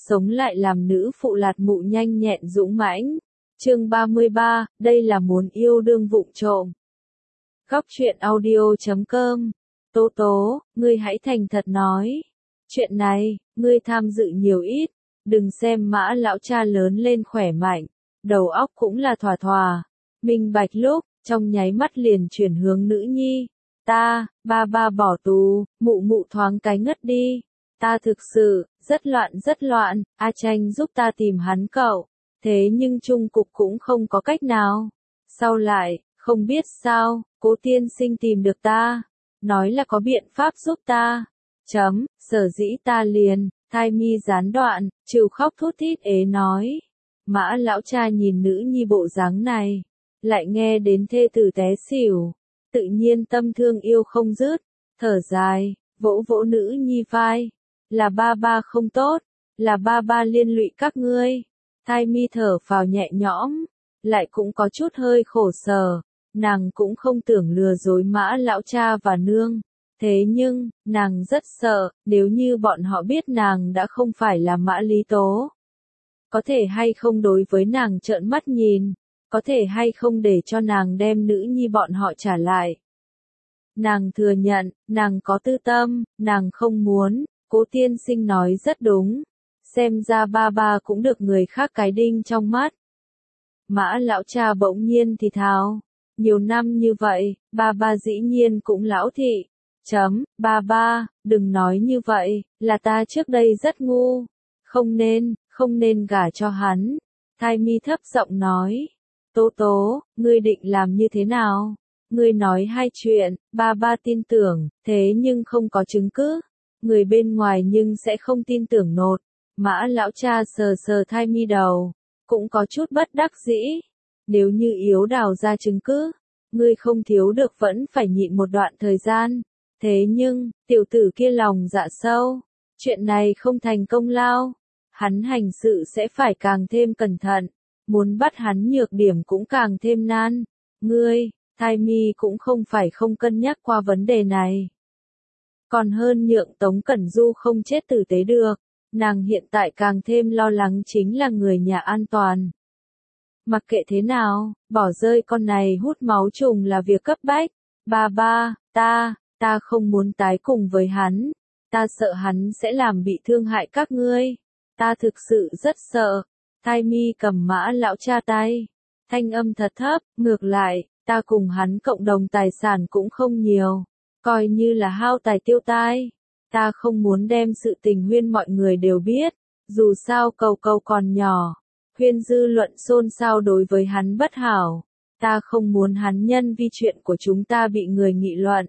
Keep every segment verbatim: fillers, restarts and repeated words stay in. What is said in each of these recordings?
sống lại làm nữ phụ lạt mụ nhanh nhẹn dũng mãnh. Chương ba mươi ba, đây là muốn yêu đương vụng trộm. Góc truyện audio chấm com. Tố tố, ngươi hãy thành thật nói. Chuyện này, ngươi tham dự nhiều ít, đừng xem Mã lão cha lớn lên khỏe mạnh, đầu óc cũng là thòa thòa. Minh bạch lúc, trong nháy mắt liền chuyển hướng nữ nhi. Ta, ba ba bỏ tù, mụ mụ thoáng cái ngất đi. Ta thực sự, rất loạn rất loạn, A Tranh giúp ta tìm hắn cậu. Thế nhưng chung cục cũng không có cách nào. Sau lại, không biết sao, Cố tiên sinh tìm được ta. Nói là có biện pháp giúp ta. Chấm, sở dĩ ta liền, thai mi gián đoạn, trừ khóc thút thít ế nói. Mã lão cha nhìn nữ nhi bộ dáng này. Lại nghe đến thê tử té xỉu. Tự nhiên tâm thương yêu không dứt. Thở dài, vỗ vỗ nữ nhi vai. Là ba ba không tốt. Là ba ba liên lụy các ngươi. Thai mi thở phào nhẹ nhõm. Lại cũng có chút hơi khổ sở. Nàng cũng không tưởng lừa dối Mã lão cha và nương. Thế nhưng, nàng rất sợ, nếu như bọn họ biết nàng đã không phải là Mã Lý Tố. Có thể hay không đối với nàng trợn mắt nhìn, có thể hay không để cho nàng đem nữ nhi bọn họ trả lại. Nàng thừa nhận, nàng có tư tâm, nàng không muốn, Cố tiên sinh nói rất đúng. Xem ra ba ba cũng được người khác cái đinh trong mắt. Mã lão cha bỗng nhiên thì thào. Nhiều năm như vậy, ba ba dĩ nhiên cũng lão thị. Chấm, ba ba, đừng nói như vậy, là ta trước đây rất ngu. Không nên, không nên gả cho hắn. Thai mi thấp giọng nói. Tố tố, ngươi định làm như thế nào? Ngươi nói hai chuyện, ba ba tin tưởng, thế nhưng không có chứng cứ. Người bên ngoài nhưng sẽ không tin tưởng nột. Mã lão cha sờ sờ thai mi đầu, cũng có chút bất đắc dĩ. Nếu như yếu đào ra chứng cứ, ngươi không thiếu được vẫn phải nhịn một đoạn thời gian. Thế nhưng, tiểu tử kia lòng dạ sâu, chuyện này không thành công lao. Hắn hành sự sẽ phải càng thêm cẩn thận, muốn bắt hắn nhược điểm cũng càng thêm nan. Ngươi, thai mi cũng không phải không cân nhắc qua vấn đề này. Còn hơn nhượng Tống Cẩn Du không chết tử tế được. Nàng hiện tại càng thêm lo lắng chính là người nhà an toàn. Mặc kệ thế nào, bỏ rơi con này hút máu trùng là việc cấp bách. Ba ba, ta, ta không muốn tái cùng với hắn. Ta sợ hắn sẽ làm bị thương hại các ngươi. Ta thực sự rất sợ. Thai mi cầm Mã lão cha tay. Thanh âm thật thấp, ngược lại, ta cùng hắn cộng đồng tài sản cũng không nhiều. Coi như là hao tài tiêu tai. Ta không muốn đem sự tình Huyên mọi người đều biết, dù sao Cầu Cầu còn nhỏ, Huyên dư luận xôn xao đối với hắn bất hảo, ta không muốn hắn nhân vi chuyện của chúng ta bị người nghị luận.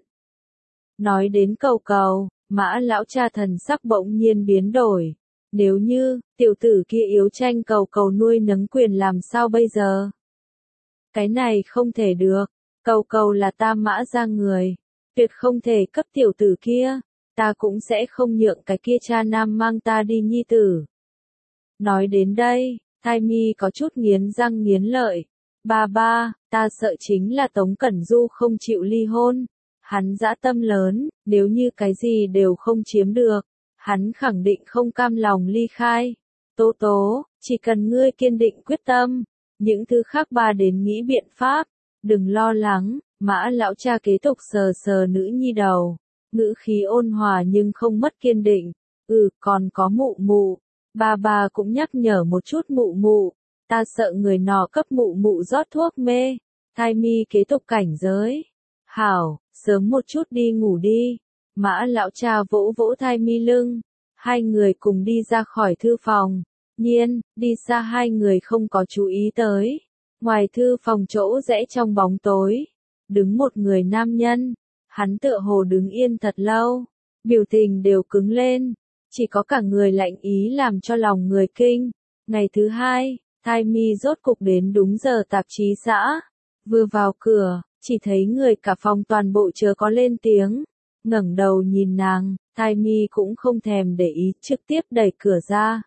Nói đến Cầu Cầu, Mã lão cha thần sắc bỗng nhiên biến đổi, nếu như, tiểu tử kia yếu tranh Cầu Cầu nuôi nấng quyền làm sao bây giờ? Cái này không thể được, Cầu Cầu là ta Mã ra người, tuyệt không thể cấp tiểu tử kia. Ta cũng sẽ không nhượng cái kia cha nam mang ta đi nhi tử. Nói đến đây, thai mi có chút nghiến răng nghiến lợi. Ba ba, ta sợ chính là Tống Cẩn Du không chịu ly hôn. Hắn dã tâm lớn, nếu như cái gì đều không chiếm được, hắn khẳng định không cam lòng ly khai. Tố tố, chỉ cần ngươi kiên định quyết tâm, những thứ khác ba đến nghĩ biện pháp. Đừng lo lắng, Mã lão cha kế tục sờ sờ nữ nhi đầu. Ngữ khí ôn hòa nhưng không mất kiên định. Ừ, còn có mụ mụ. Ba ba cũng nhắc nhở một chút mụ mụ. Ta sợ người nọ cấp mụ mụ rót thuốc mê. Thai mi kế tục cảnh giới. Hảo, sớm một chút đi ngủ đi. Mã lão cha vỗ vỗ thai mi lưng. Hai người cùng đi ra khỏi thư phòng. Nhiên, đi xa hai người không có chú ý tới. Ngoài thư phòng chỗ rẽ trong bóng tối. Đứng một người nam nhân. Hắn tựa hồ đứng yên thật lâu, biểu tình đều cứng lên, chỉ có cả người lạnh ý làm cho lòng người kinh. Ngày thứ hai, thai mi rốt cục đến đúng giờ tạp chí xã, vừa vào cửa, chỉ thấy người cả phòng toàn bộ chưa có lên tiếng, ngẩng đầu nhìn nàng, thai mi cũng không thèm để ý trực tiếp đẩy cửa ra.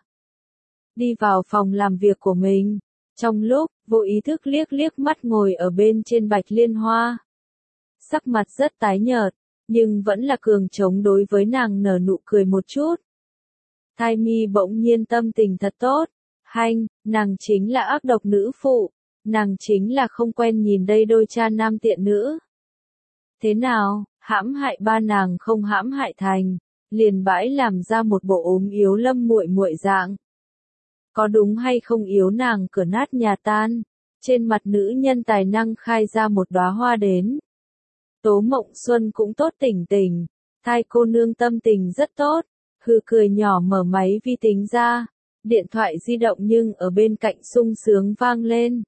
Đi vào phòng làm việc của mình, trong lúc, vô ý thức liếc liếc mắt ngồi ở bên trên Bạch Liên Hoa. Sắc mặt rất tái nhợt, nhưng vẫn là cường trống đối với nàng nở nụ cười một chút. Thai mi bỗng nhiên tâm tình thật tốt. Hanh, nàng chính là ác độc nữ phụ. Nàng chính là không quen nhìn đây đôi cha nam tiện nữ. Thế nào, hãm hại ba nàng không hãm hại thành, liền bãi làm ra một bộ ốm yếu lâm muội muội dạng. Có đúng hay không yếu nàng cửa nát nhà tan, trên mặt nữ nhân tài năng khai ra một đóa hoa đến. Tố Mộng Xuân cũng tốt tỉnh tỉnh, thai cô nương tâm tình rất tốt, hừ cười nhỏ mở máy vi tính ra, điện thoại di động nhưng ở bên cạnh sung sướng vang lên.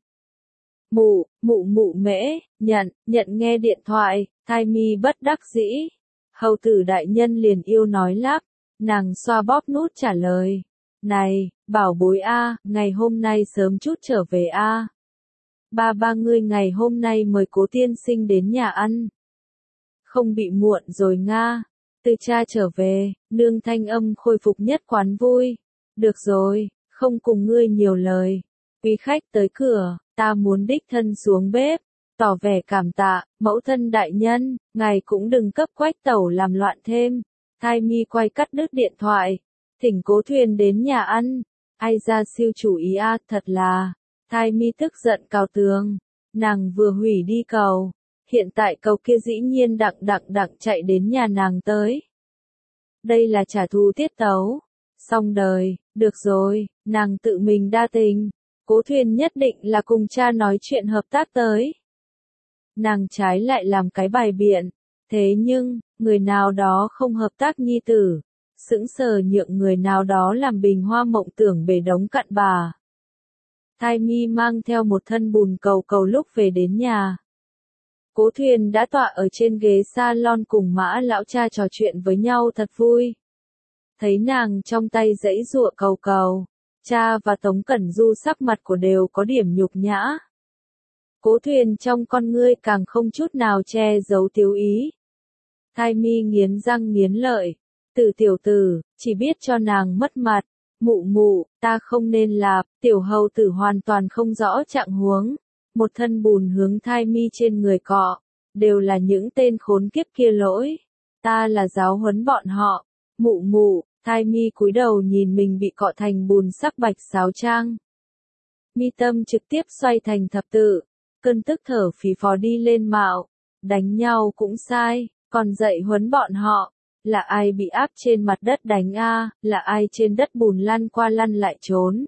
Mụ, mụ mụ mễ, nhận, nhận nghe điện thoại, thai mi bất đắc dĩ. Hầu tử đại nhân liền yêu nói lắp, nàng xoa bóp nút trả lời. Này, bảo bối a, ngày hôm nay sớm chút trở về a. Ba ba ngươi ngày hôm nay mời Cố tiên sinh đến nhà ăn. Không bị muộn rồi nga. Từ cha trở về, nương thanh âm khôi phục nhất quán vui. Được rồi, không cùng ngươi nhiều lời. Quý khách tới cửa, ta muốn đích thân xuống bếp, tỏ vẻ cảm tạ, mẫu thân đại nhân, ngài cũng đừng cấp Quách tẩu làm loạn thêm. Thai mi quay cắt đứt điện thoại, thỉnh Cố Thuyền đến nhà ăn. Ai ra siêu chủ ý a, thật là. Thai mi tức giận cào tường, nàng vừa hủy đi cầu, hiện tại cầu kia dĩ nhiên đặng đặng đặng chạy đến nhà nàng tới. Đây là trả thù tiết tấu. Xong đời, được rồi, nàng tự mình đa tình. Cố Thuyền nhất định là cùng cha nói chuyện hợp tác tới. Nàng trái lại làm cái bài biện. Thế nhưng, người nào đó không hợp tác nhi tử. Sững sờ nhượng người nào đó làm bình hoa mộng tưởng bể đống cặn bà. Thai mi mang theo một thân bùn cầu cầu lúc về đến nhà. Cố Thuyền đã tọa ở trên ghế salon cùng Mã lão cha trò chuyện với nhau thật vui. Thấy nàng trong tay giãy giụa cầu cầu, cha và Tống Cẩn Du sắc mặt của đều có điểm nhục nhã. Cố Thuyền trong con ngươi càng không chút nào che giấu thiếu ý. Thai mi nghiến răng nghiến lợi, từ tiểu tử, chỉ biết cho nàng mất mặt. Mụ mụ, ta không nên lạp, tiểu hầu tử hoàn toàn không rõ trạng huống. Một thân bùn hướng thai mi trên người cọ, đều là những tên khốn kiếp kia lỗi. Ta là giáo huấn bọn họ. Mụ mụ, thai mi cúi đầu nhìn mình bị cọ thành bùn sắc bạch sáo trang. Mi tâm trực tiếp xoay thành thập tự, cơn tức thở phì phò đi lên mạo. Đánh nhau cũng sai, còn dạy huấn bọn họ. Là ai bị áp trên mặt đất đánh a, là ai trên đất bùn lăn qua lăn lại trốn.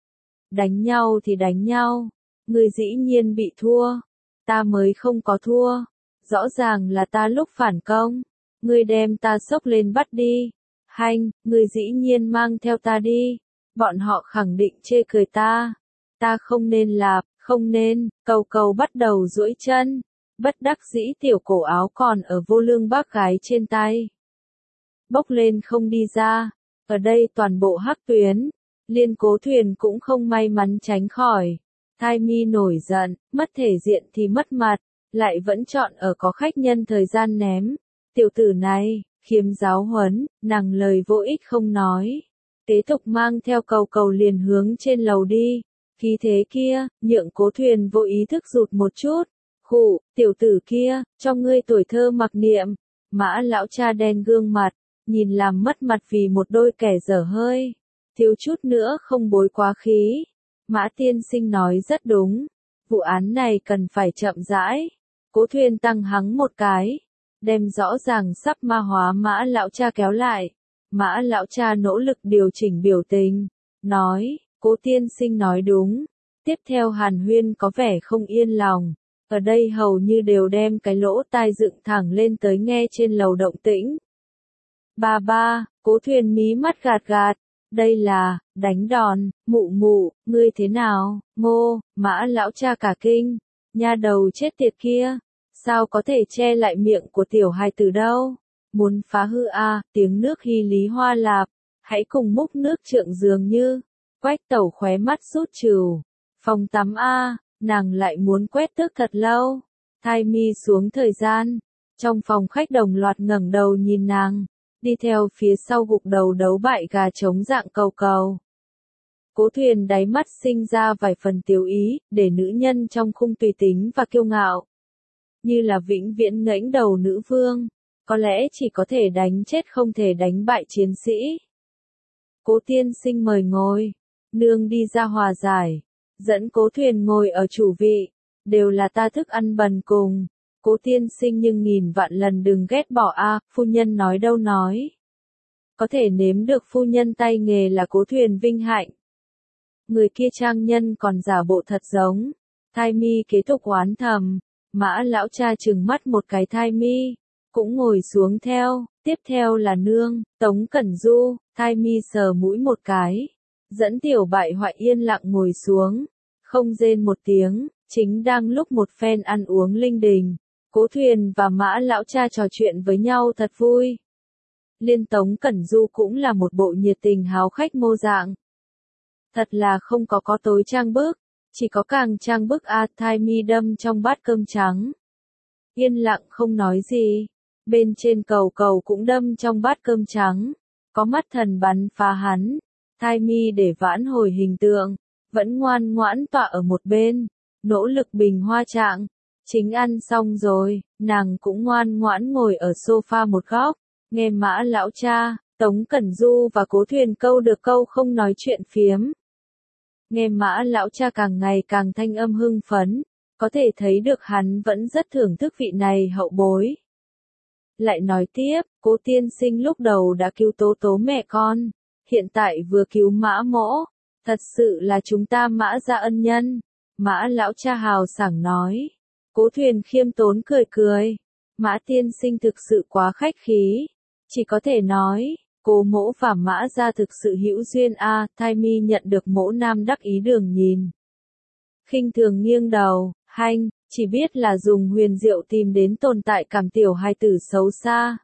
Đánh nhau thì đánh nhau, người dĩ nhiên bị thua, ta mới không có thua, rõ ràng là ta lúc phản công, ngươi đem ta xốc lên bắt đi, hanh, ngươi dĩ nhiên mang theo ta đi, bọn họ khẳng định chê cười ta, ta không nên lạp, không nên, cầu cầu bắt đầu duỗi chân, bất đắc dĩ tiểu cổ áo còn ở vô lương bác gái trên tay. Bốc lên không đi ra, ở đây toàn bộ hắc tuyến, liên Cố Thuyền cũng không may mắn tránh khỏi. Thai mi nổi giận, mất thể diện thì mất mặt, lại vẫn chọn ở có khách nhân thời gian ném. Tiểu tử này, khiếm giáo huấn, nàng lời vô ích không nói. Tế tục mang theo cầu cầu liền hướng trên lầu đi, khí thế kia, nhượng Cố Thuyền vô ý thức rụt một chút. Khụ, tiểu tử kia, cho ngươi tuổi thơ mặc niệm. Mã lão cha đen gương mặt, nhìn làm mất mặt vì một đôi kẻ dở hơi, thiếu chút nữa không bối quá khí. Mã tiên sinh nói rất đúng, vụ án này cần phải chậm rãi. Cố Thuyền tăng hắng một cái, đem rõ ràng sắp ma hóa Mã lão cha kéo lại. Mã lão cha nỗ lực điều chỉnh biểu tình, nói, Cố tiên sinh nói đúng. Tiếp theo Hàn Huyên có vẻ không yên lòng, ở đây hầu như đều đem cái lỗ tai dựng thẳng lên tới nghe trên lầu động tĩnh. Ba ba, Cố Thuyền mí mắt gạt gạt, đây là, đánh đòn, mụ mụ, ngươi thế nào, ngô, Mã lão cha cả kinh, nha đầu chết tiệt kia, sao có thể che lại miệng của tiểu hài tử đâu, muốn phá hư a, à, tiếng nước hy lý hoa lạp, hãy cùng múc nước trượng dường như, Quách tẩu khóe mắt sút trừu, phòng tắm a, à, nàng lại muốn quét tước thật lâu, thai mi xuống thời gian, trong phòng khách đồng loạt ngẩng đầu nhìn nàng. Đi theo phía sau gục đầu đấu bại gà trống dạng cầu cầu. Cố Thuyền đáy mắt sinh ra vài phần tiêu ý, để nữ nhân trong khung tùy tính và kiêu ngạo. Như là vĩnh viễn ngẩng đầu nữ vương, có lẽ chỉ có thể đánh chết không thể đánh bại chiến sĩ. Cố tiên sinh mời ngồi. Nương đi ra hòa giải. Dẫn Cố Thuyền ngồi ở chủ vị. Đều là ta thức ăn bần cùng. Cố tiên sinh nhưng nghìn vạn lần đừng ghét bỏ a, phu nhân nói đâu nói. Có thể nếm được phu nhân tay nghề là Cố Thuyền vinh hạnh. Người kia trang nhân còn giả bộ thật giống. Thai mi kế tục oán thầm. Mã lão cha trừng mắt một cái thai mi. Cũng ngồi xuống theo. Tiếp theo là nương, Tống Cẩn Du. Thai mi sờ mũi một cái. Dẫn tiểu bại hoại yên lặng ngồi xuống. Không rên một tiếng. Chính đang lúc một phen ăn uống linh đình. Cố Thuyền và Mã lão cha trò chuyện với nhau thật vui. Liên Tống Cẩn Du cũng là một bộ nhiệt tình háo khách mô dạng. Thật là không có có tối trang bức, chỉ có càng trang bức a. Thai mi đâm trong bát cơm trắng. Yên lặng không nói gì. Bên trên cầu cầu cũng đâm trong bát cơm trắng. Có mắt thần bắn phá hắn. Thai mi để vãn hồi hình tượng. Vẫn ngoan ngoãn tọa ở một bên. Nỗ lực bình hoa trạng. Chính ăn xong rồi, nàng cũng ngoan ngoãn ngồi ở sofa một góc. Nghe Mã lão cha, Tống Cẩn Du và Cố Thuyền câu được câu không nói chuyện phiếm. Nghe Mã lão cha càng ngày càng thanh âm hưng phấn, có thể thấy được hắn vẫn rất thưởng thức vị này hậu bối. Lại nói tiếp, Cố tiên sinh lúc đầu đã cứu Tố Tố mẹ con, hiện tại vừa cứu Mã mỗ, thật sự là chúng ta Mã gia ân nhân. Mã lão cha hào sảng nói. Cố Thuyền khiêm tốn cười cười. Mã tiên sinh thực sự quá khách khí. Chỉ có thể nói, Cố mỗ và Mã gia thực sự hữu duyên a. À, Thai mi nhận được mỗ nam đắc ý đường nhìn. Khinh thường nghiêng đầu, hanh, chỉ biết là dùng huyền diệu tìm đến tồn tại cảm tiểu hài tử xấu xa.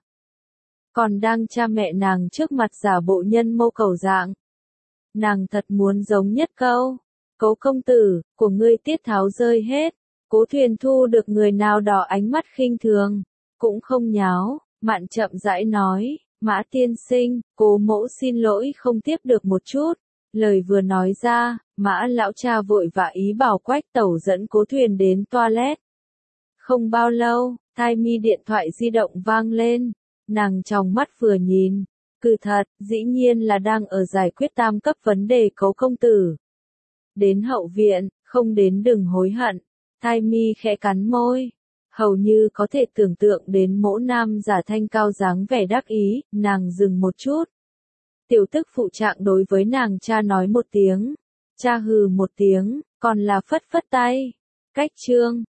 Còn đang cha mẹ nàng trước mặt giả bộ nhân mô cầu dạng. Nàng thật muốn giống nhất câu. Cố công tử, của ngươi tiết tháo rơi hết. Cố Thuyền thu được người nào đỏ ánh mắt khinh thường. Cũng không nháo, mạn chậm rãi nói. Mã tiên sinh, Cố mỗ xin lỗi không tiếp được một chút. Lời vừa nói ra, Mã lão cha vội vã ý bảo Quách tẩu dẫn Cố Thuyền đến toilet. Không bao lâu, Thai mi điện thoại di động vang lên. Nàng trong mắt vừa nhìn. Cứ thật, dĩ nhiên là đang ở giải quyết tam cấp vấn đề Cố công tử. Đến hậu viện, không đến đừng hối hận. Thai mi khẽ cắn môi. Hầu như có thể tưởng tượng đến mỗ nam giả thanh cao dáng vẻ đắc ý, nàng dừng một chút. Tiểu tức phụ trạng đối với nàng cha nói một tiếng. Cha hừ một tiếng, còn là phất phất tay. Cách chương.